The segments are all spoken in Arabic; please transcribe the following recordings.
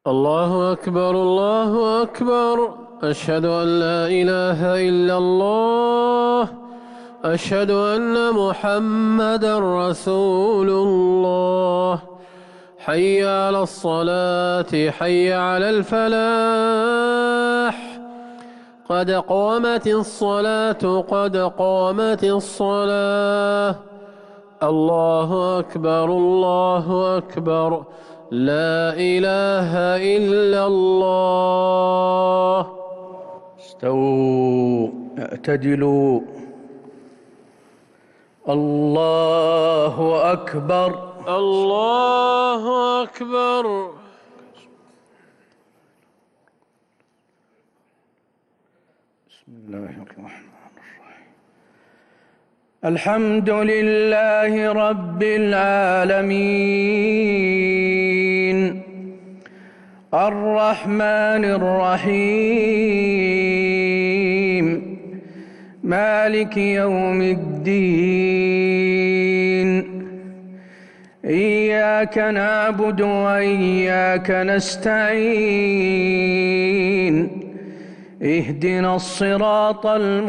الله أكبر الله أكبر. أشهد أن لا إله إلا الله. أشهد أن محمدا رسول الله. حي على الصلاة، حي على الفلاح. قد قامت الصلاة، قد قامت الصلاة. الله أكبر الله أكبر. لا إله إلا الله. استووا اعتدلوا. الله أكبر. الله أكبر. بسم الله الرحمن الرحيم. الحمد لله رب العالمين، الرحمن الرحيم، مالك يوم الدين. إياك نعبد وإياك نستعين. اهدنا الصراط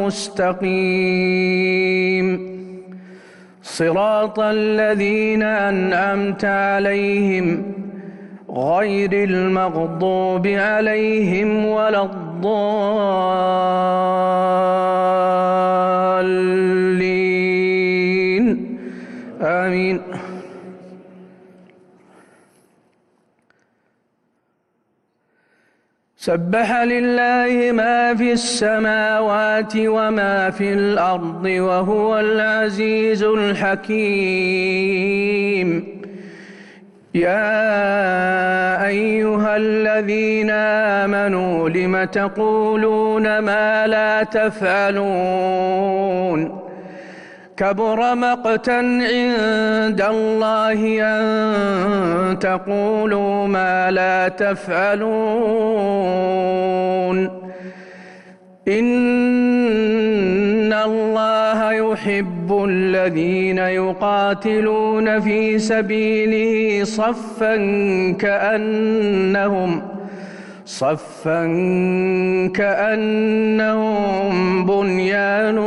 المستقيم، صراط الذين أنعمت عليهم غير المغضوب عليهم ولا الضالين. آمين. سبح لله ما في السماوات وما في الأرض وهو العزيز الحكيم. يا أيها الذين آمنوا لم تقولون ما لا تفعلون؟ كبر مقتا عند الله أن تقولوا ما لا تفعلون. إن الله يحب الذين يقاتلون في سبيله صفا كأنهم بنيان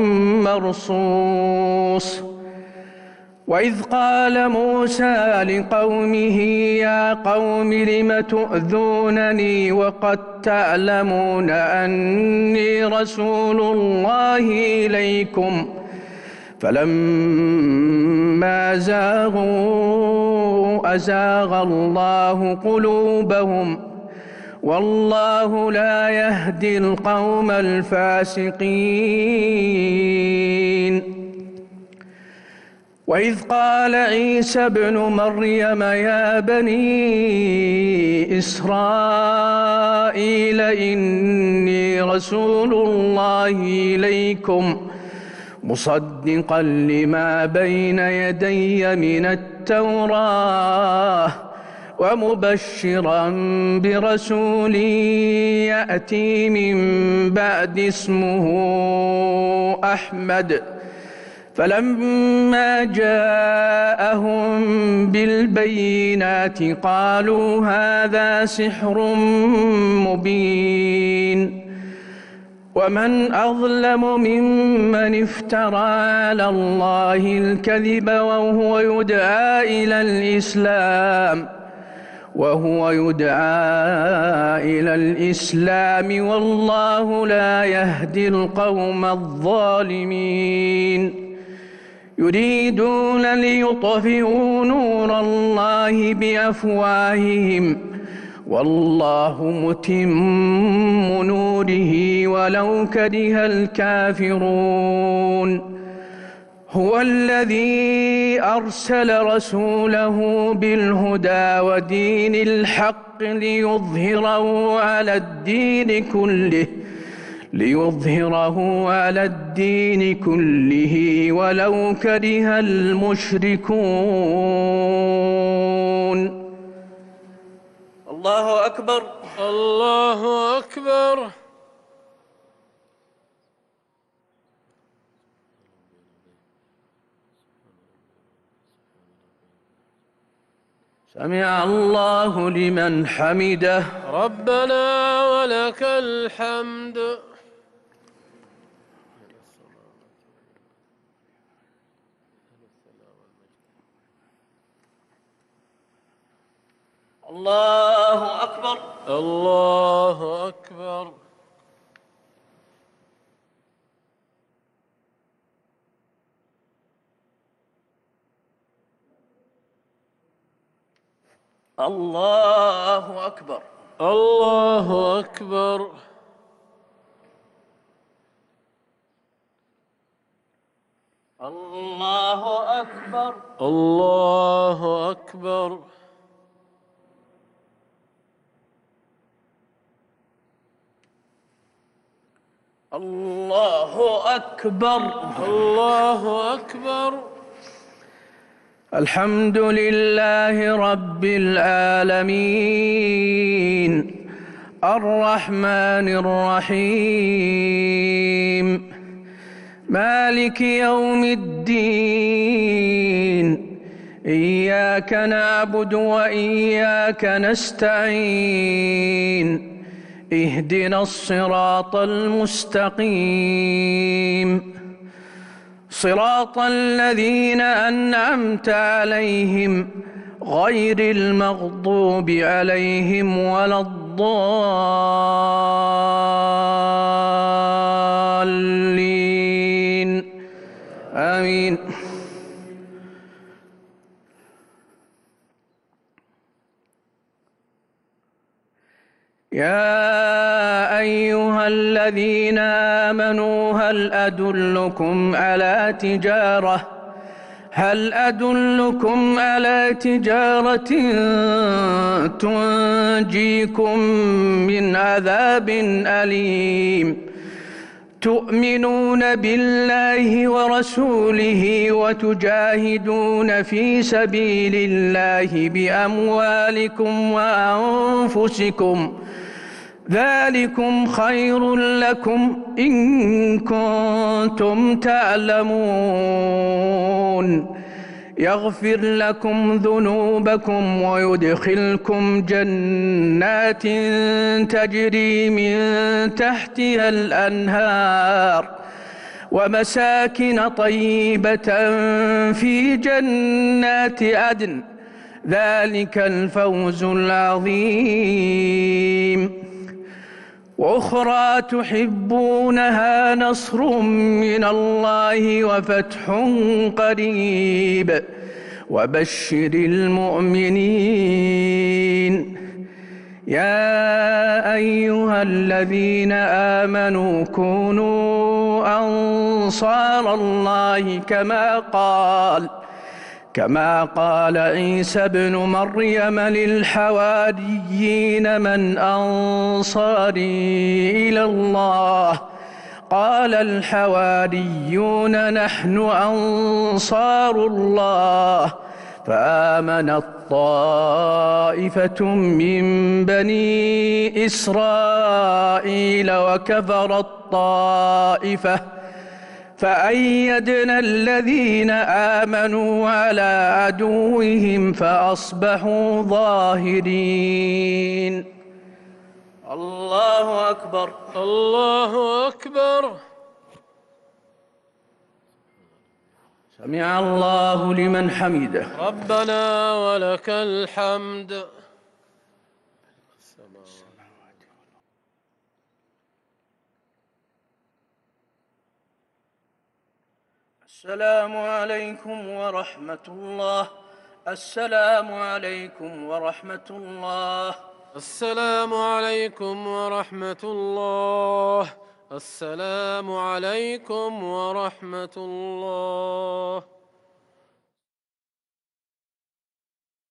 مرصوص. وإذ قال موسى لقومه يا قوم لم تؤذونني وقد تعلمون أني رسول الله إليكم؟ فلما زاغوا أزاغ الله قلوبهم، والله لا يهدي القوم الفاسقين. وإذ قال عيسى ابن مريم يا بني إسرائيل إني رسول الله إليكم مصدقا لما بين يدي من التوراة ومبشرا برسول يأتي من بعد اسمه أحمد. فلما جاءهم بالبينات قالوا هذا سحر مبين. ومن أظلم ممن افترى على الله الكذب وهو يدعى إلى الإسلام والله لا يهدي القوم الظالمين. يريدون ليطفئوا نور الله بأفواههم والله متم نوره ولو كره الكافرون. هو الذي أرسل رسوله بالهدى ودين الحق ليظهره على الدين كله ولو كره المشركون. الله أكبر. الله أكبر. سمع الله لمن حمده. ربنا ولك الحمد. الله أكبر. الله أكبر. الله أكبر. الله أكبر. الله أكبر. الله أكبر. الله أكبر. الله أكبر. الحمد لله رب العالمين الرحمن الرحيم مالك يوم الدين إياك نعبد وإياك نستعين اهدنا الصراط المستقيم صراط الذين أنعمت عليهم غير المغضوب عليهم ولا الضالين آمين. يا أيها الذين آمنوا هل أدلكم على تجارة تنجيكم من عذاب أليم تؤمنون بالله ورسوله وتجاهدون في سبيل الله بأموالكم وأنفسكم ذلكم خير لكم إن كنتم تعلمون يغفر لكم ذنوبكم ويدخلكم جنات تجري من تحتها الأنهار ومساكن طيبة في جنات عدن ذلك الفوز العظيم. وأخرى تحبونها نصر من الله وفتح قريب وبشر المؤمنين. يا أيها الذين آمنوا كونوا أنصار الله كما قال عيسى ابن مريم للحواريين من أنصاري إلى الله قال الحواريون نحن أنصار الله فآمنت طائفة من بني إسرائيل وكفرت طائفة فأيدنا الذين آمنوا على عدوهم فأصبحوا ظاهرين. الله أكبر. الله أكبر. سمع الله لمن حمده. ربنا ولك الحمد. السلام عليكم ورحمة الله. السلام عليكم ورحمة الله. السلام عليكم ورحمة الله. السلام عليكم ورحمة الله.